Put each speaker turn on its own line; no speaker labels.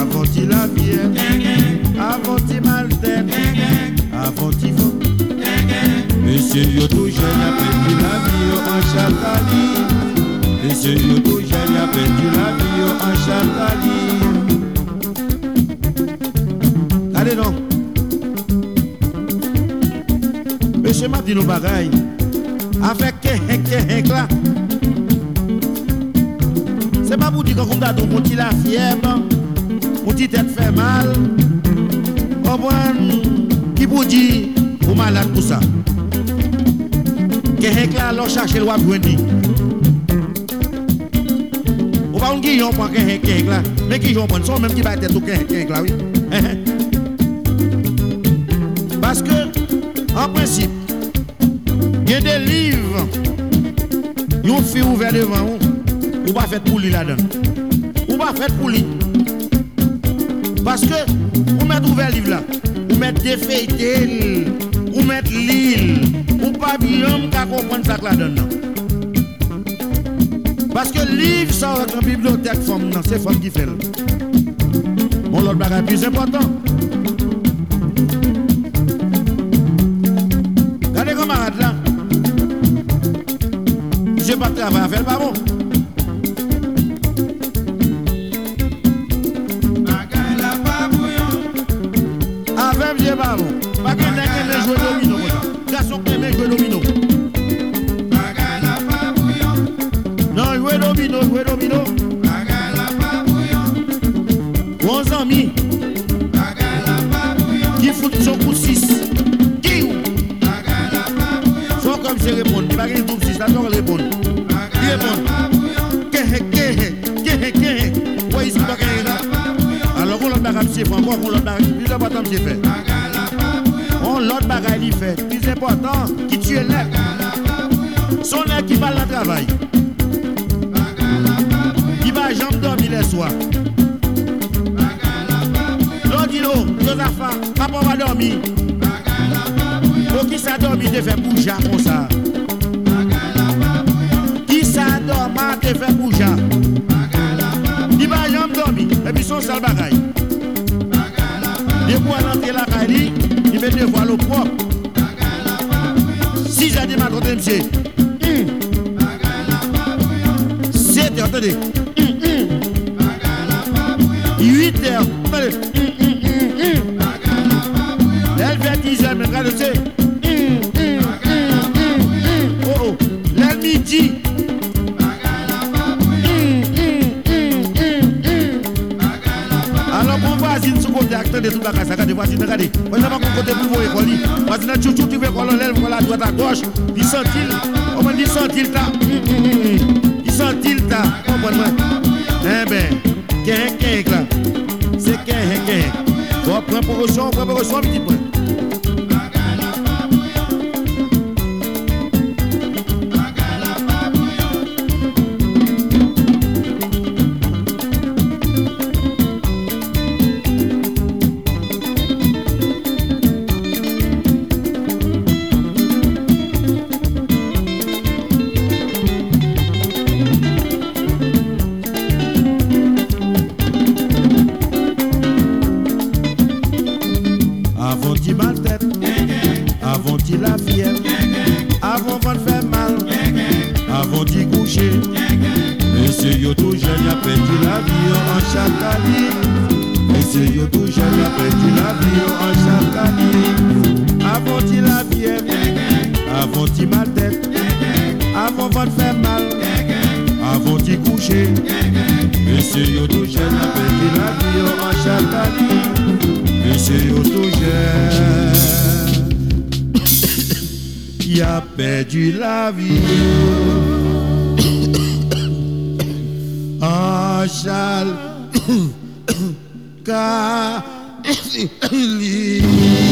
Avant-il la fièvre, avant-il mal tête, avant-il faux. Monsieur yo tout jeune a perdu la vie en Chatali. Monsieur yo tout jeune a perdu la vie en Chatali. Allez non. Monsieur m'a dit nos bagailles. Avec qu'un là. C'est pas pour dire qu'on a ton petit la fièvre, mon petit tête fait mal. Qui pour dire vous malade pour ça? Qu'un là, l'on cherche le roi Bruni. On va un guillon pour qu'un là, mais qui j'en prend, sont même qui va être tout qu'un là, oui. Parce que, en principe, il y a des livres, ils ont fait ouvert devant vous. Ou pas fait pour lui là-dedans. Ou pas fait pour lui. Parce que, vous mettez ouvert le livre là, vous mettez défeuilleté, vous mettez l'île, ou pas bien qu'à comprendre ça là-dedans. Parce que le livre sort avec la bibliothèque femme, c'est femme qui fait. Mon l'autre bagage plus important. Regardez camarade là. J'ai pas de travail à faire, pas bon. Avec pas bon. Pas que les jouer domino. Garçon qui aime jouer domino. Non, jouer domino. Bons amis. Qui foutent son coup 6. Qui ou? Sont comme c'est répondre. Pas qu'il trouve 6, là, on répond. Qui répond? Ouais, ici, pas qu'il là. Alors, on l'a bagage, c'est encore, on l'a bagage, plus important, c'est fait. On l'autre bagage, il fait. Plus important, qui tue l'air. Son air qui va le travail. Il va jamais dormir les soirs. L'autre dit non, Josaphat, papa va dormir. Pour qui ça dormir, te fait bouger comme ça. Qui ça dormir, te fait bouger. Il va jamais dormir. Et puis son sale bagaille. Des fois, l'entrée la caille, il met des voiles au propre. Si j'ai dit ma côté, monsieur. 7 heures, attendez. 8 heures, attendez. Elle fait 10 heures, mais regardez, oh, le midi. Alors, mon voisin, ce côté acteur de toute la casse, regardez, voisin, regardez. On n'a pas côté pour vous école. Voisin, tu veux qu'on l'élève, qu'on la droite à gauche. Il sent-il, on m'a dit, sent-il, ta. Il sent-il, ta. Comprenez-moi. Eh ben, qu'un là. C'est qu'un. On prend promotion, un petit peu. Avant-il mal tête, avant-il la fièvre, avant de faire mal, avant-il coucher. Monsieur yo tout jeune a perdu la vie en Chatali. Monsieur yo tout jeune a perdu la vie en Chatali. Avant-il la fièvre, avant-il mal tête, avant de faire mal, avant-il coucher. Monsieur yo tout jeune a perdu la vie en Chatali. Monsieur yo tout jeune, il a perdu la vie en Chatali.